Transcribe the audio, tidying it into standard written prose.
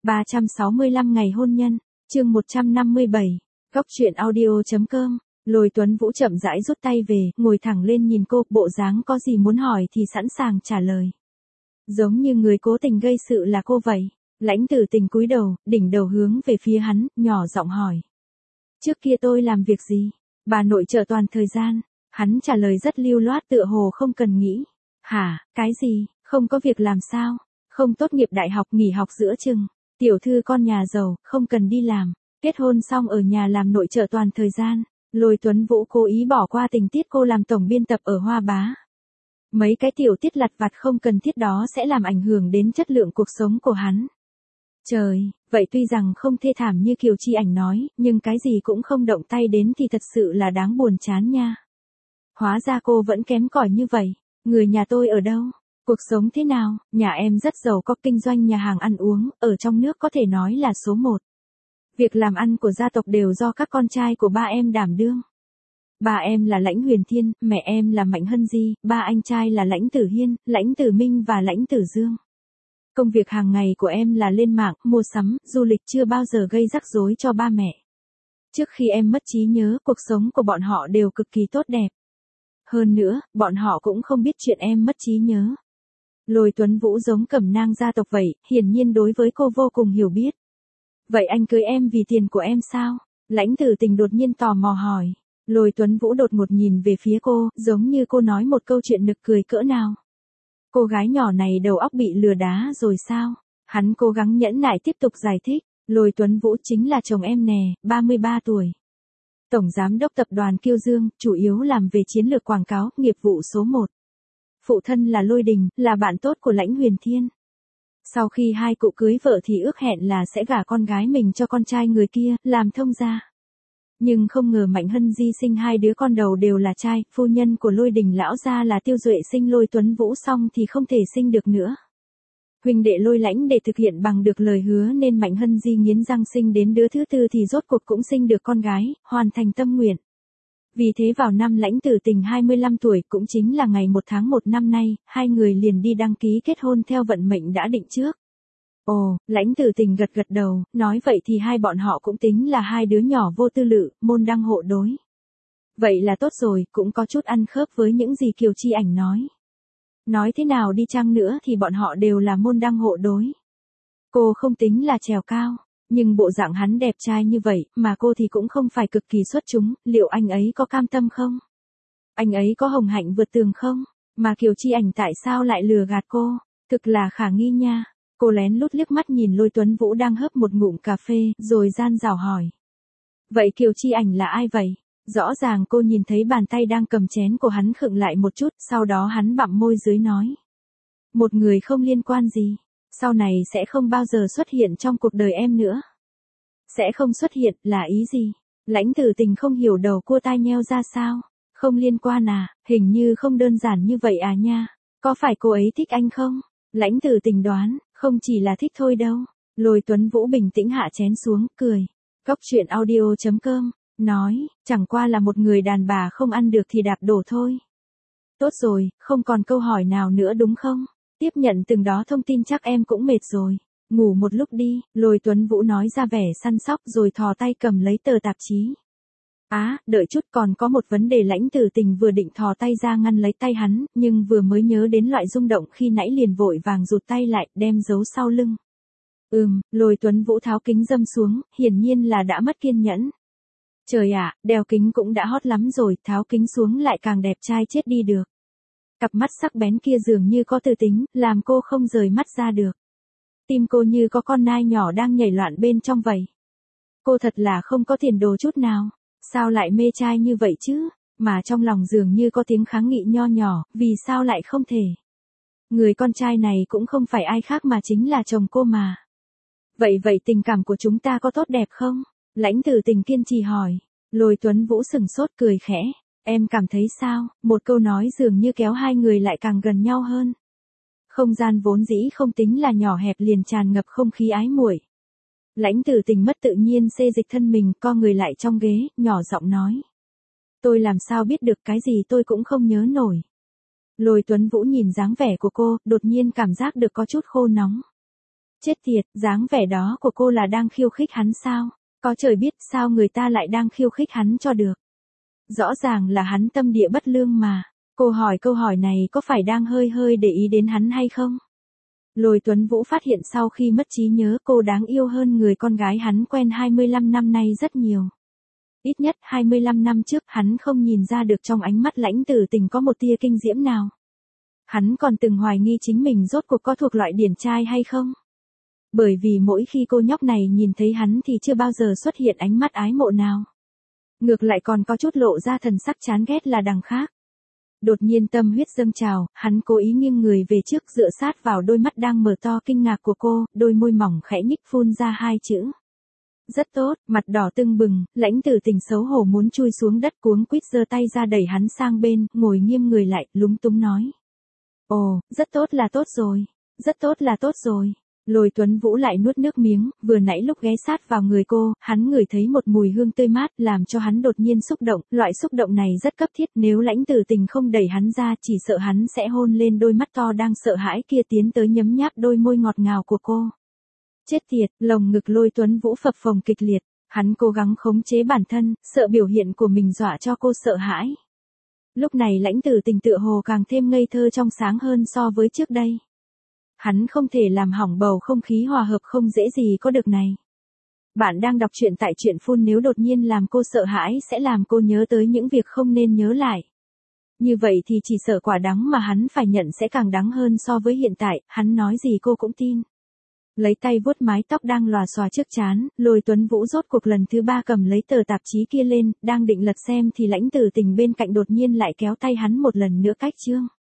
365 ngày hôn nhân, chương 157, Góc truyện audio.com. Lôi Tuấn Vũ chậm rãi rút tay về, ngồi thẳng lên nhìn cô, bộ dáng có gì muốn hỏi thì sẵn sàng trả lời. Giống như người cố tình gây sự là cô vậy. Lãnh Tử Tình cúi đầu, đỉnh đầu hướng về phía hắn, nhỏ giọng hỏi. Trước kia tôi làm việc gì? Bà nội trợ toàn thời gian. Hắn trả lời rất lưu loát tựa hồ không cần nghĩ. Hả, cái gì, không có việc làm sao? Không tốt nghiệp đại học nghỉ học giữa chừng. Tiểu thư con nhà giàu, không cần đi làm. Kết hôn xong ở nhà làm nội trợ toàn thời gian. Lôi Tuấn Vũ cố ý bỏ qua tình tiết cô làm tổng biên tập ở Hoa Bá. Mấy cái tiểu tiết lặt vặt không cần thiết đó sẽ làm ảnh hưởng đến chất lượng cuộc sống của hắn. Trời, vậy tuy rằng không thê thảm như Kiều Chi Ảnh nói, nhưng cái gì cũng không động tay đến thì thật sự là đáng buồn chán nha. Hóa ra cô vẫn kém cỏi như vậy. Người nhà tôi ở đâu? Cuộc sống thế nào? Nhà em rất giàu, có kinh doanh nhà hàng ăn uống, ở trong nước có thể nói là số 1. Việc làm ăn của gia tộc đều do các con trai của ba em đảm đương. Ba em là Lãnh Huyền Thiên, mẹ em là Mạnh Hân Di, ba anh trai là Lãnh Tử Hiên, Lãnh Tử Minh và Lãnh Tử Dương. Công việc hàng ngày của em là lên mạng, mua sắm, du lịch, chưa bao giờ gây rắc rối cho ba mẹ. Trước khi em mất trí nhớ, cuộc sống của bọn họ đều cực kỳ tốt đẹp. Hơn nữa, bọn họ cũng không biết chuyện em mất trí nhớ. Lôi Tuấn Vũ giống cẩm nang gia tộc vậy, hiển nhiên đối với cô vô cùng hiểu biết. Vậy anh cưới em vì tiền của em sao? Lãnh Tử Tình đột nhiên tò mò hỏi. Lôi Tuấn Vũ đột ngột nhìn về phía cô, giống như cô nói một câu chuyện nực cười cỡ nào. Cô gái nhỏ này đầu óc bị lừa đá rồi sao? Hắn cố gắng nhẫn nại tiếp tục giải thích. Lôi Tuấn Vũ chính là chồng em nè, 33 tuổi. Tổng giám đốc tập đoàn Kiêu Dương, chủ yếu làm về chiến lược quảng cáo, nghiệp vụ số 1. Phụ thân là Lôi Đình, là bạn tốt của Lãnh Huyền Thiên. Sau khi hai cụ cưới vợ thì ước hẹn là sẽ gả con gái mình cho con trai người kia, làm thông gia. Nhưng không ngờ Mạnh Hân Di sinh hai đứa con đầu đều là trai, phu nhân của Lôi Đình lão gia là Tiêu Duệ sinh Lôi Tuấn Vũ xong thì không thể sinh được nữa. Huynh đệ Lôi Lãnh để thực hiện bằng được lời hứa nên Mạnh Hân Di nghiến răng sinh đến đứa thứ tư thì rốt cuộc cũng sinh được con gái, hoàn thành tâm nguyện. Vì thế vào năm Lãnh Tử Tình 25 tuổi cũng chính là ngày 1 tháng 1 năm nay, hai người liền đi đăng ký kết hôn theo vận mệnh đã định trước. Ồ, Lãnh Tử Tình gật gật đầu, nói vậy thì hai bọn họ cũng tính là hai đứa nhỏ vô tư lự, môn đăng hộ đối. Vậy là tốt rồi, cũng có chút ăn khớp với những gì Kiều Chi Ảnh nói. Nói thế nào đi chăng nữa thì bọn họ đều là môn đăng hộ đối. Cô không tính là trèo cao, nhưng bộ dạng hắn đẹp trai như vậy, mà cô thì cũng không phải cực kỳ xuất chúng, liệu anh ấy có cam tâm không? Anh ấy có hồng hạnh vượt tường không? Mà Kiều Chi Ảnh tại sao lại lừa gạt cô? Thực là khả nghi nha. Cô lén lút liếc mắt nhìn Lôi Tuấn Vũ đang hớp một ngụm cà phê, rồi gian dảo hỏi. Vậy Kiều Chi Ảnh là ai vậy? Rõ ràng cô nhìn thấy bàn tay đang cầm chén của hắn khựng lại một chút, sau đó hắn bặm môi dưới nói. Một người không liên quan gì, sau này sẽ không bao giờ xuất hiện trong cuộc đời em nữa. Sẽ không xuất hiện, là ý gì? Lãnh Tử Tình không hiểu đầu cua tai nheo ra sao? Không liên quan à, hình như không đơn giản như vậy à nha. Có phải cô ấy thích anh không? Lãnh Tử Tình đoán, không chỉ là thích thôi đâu. Lôi Tuấn Vũ bình tĩnh hạ chén xuống, cười. Góc truyện audio.com, nói, chẳng qua là một người đàn bà không ăn được thì đạp đổ thôi. Tốt rồi, không còn câu hỏi nào nữa đúng không? Tiếp nhận từng đó thông tin chắc em cũng mệt rồi. Ngủ một lúc đi, Lôi Tuấn Vũ nói ra vẻ săn sóc rồi thò tay cầm lấy tờ tạp chí. Đợi chút, còn có một vấn đề. Lãnh Tử Tình vừa định thò tay ra ngăn lấy tay hắn, nhưng vừa mới nhớ đến loại rung động khi nãy liền vội vàng rụt tay lại, đem giấu sau lưng. Lôi Tuấn Vũ tháo kính râm xuống, hiển nhiên là đã mất kiên nhẫn. Trời ạ, đeo kính cũng đã hot lắm rồi, tháo kính xuống lại càng đẹp trai chết đi được. Cặp mắt sắc bén kia dường như có tư tính, làm cô không rời mắt ra được. Tim cô như có con nai nhỏ đang nhảy loạn bên trong vậy. Cô thật là không có tiền đồ chút nào. Sao lại mê trai như vậy chứ? Mà trong lòng dường như có tiếng kháng nghị nho nhỏ, vì sao lại không thể? Người con trai này cũng không phải ai khác mà chính là chồng cô mà. Vậy tình cảm của chúng ta có tốt đẹp không? Lãnh Tử Tình kiên trì hỏi. Lôi Tuấn Vũ sừng sốt cười khẽ. Em cảm thấy sao? Một câu nói dường như kéo hai người lại càng gần nhau hơn. Không gian vốn dĩ không tính là nhỏ hẹp liền tràn ngập không khí ái muội. Lãnh Tử Tình mất tự nhiên xê dịch thân mình, co người lại trong ghế, nhỏ giọng nói. Tôi làm sao biết được, cái gì tôi cũng không nhớ nổi. Lôi Tuấn Vũ nhìn dáng vẻ của cô, đột nhiên cảm giác được có chút khô nóng. Chết tiệt, dáng vẻ đó của cô là đang khiêu khích hắn sao? Có trời biết sao người ta lại đang khiêu khích hắn cho được. Rõ ràng là hắn tâm địa bất lương mà. Cô hỏi câu hỏi này có phải đang hơi hơi để ý đến hắn hay không? Lôi Tuấn Vũ phát hiện sau khi mất trí nhớ cô đáng yêu hơn người con gái hắn quen 25 năm nay rất nhiều. Ít nhất 25 năm trước hắn không nhìn ra được trong ánh mắt Lãnh Tử Tình có một tia kinh diễm nào. Hắn còn từng hoài nghi chính mình rốt cuộc có thuộc loại điển trai hay không. Bởi vì mỗi khi cô nhóc này nhìn thấy hắn thì chưa bao giờ xuất hiện ánh mắt ái mộ nào. Ngược lại còn có chút lộ ra thần sắc chán ghét là đằng khác. Đột nhiên tâm huyết dâng trào, hắn cố ý nghiêng người về trước dựa sát vào đôi mắt đang mở to kinh ngạc của cô, đôi môi mỏng khẽ nhích phun ra hai chữ. Rất tốt, mặt đỏ tưng bừng, Lãnh Tử Tình xấu hổ muốn chui xuống đất cuống quýt giơ tay ra đẩy hắn sang bên, ngồi nghiêm người lại, lúng túng nói. Ồ, rất tốt là tốt rồi, rất tốt là tốt rồi. Lôi Tuấn Vũ lại nuốt nước miếng, vừa nãy lúc ghé sát vào người cô, hắn ngửi thấy một mùi hương tươi mát làm cho hắn đột nhiên xúc động, loại xúc động này rất cấp thiết, nếu Lãnh Tử Tình không đẩy hắn ra chỉ sợ hắn sẽ hôn lên đôi mắt to đang sợ hãi kia tiến tới nhấm nháp đôi môi ngọt ngào của cô. Chết tiệt, lồng ngực Lôi Tuấn Vũ phập phồng kịch liệt, hắn cố gắng khống chế bản thân, sợ biểu hiện của mình dọa cho cô sợ hãi. Lúc này Lãnh Tử Tình tựa hồ càng thêm ngây thơ trong sáng hơn so với trước đây. Hắn không thể làm hỏng bầu không khí hòa hợp không dễ gì có được này. Bạn đang đọc truyện tại truyện phun, nếu đột nhiên làm cô sợ hãi sẽ làm cô nhớ tới những việc không nên nhớ lại. Như vậy thì chỉ sợ quả đắng mà hắn phải nhận sẽ càng đắng hơn so với hiện tại, hắn nói gì cô cũng tin. Lấy tay vuốt mái tóc đang lòa xòa trước trán, Lôi Tuấn Vũ rốt cuộc lần thứ 3 cầm lấy tờ tạp chí kia lên, đang định lật xem thì Lãnh Tử Tình bên cạnh đột nhiên lại kéo tay hắn một lần nữa cách chương.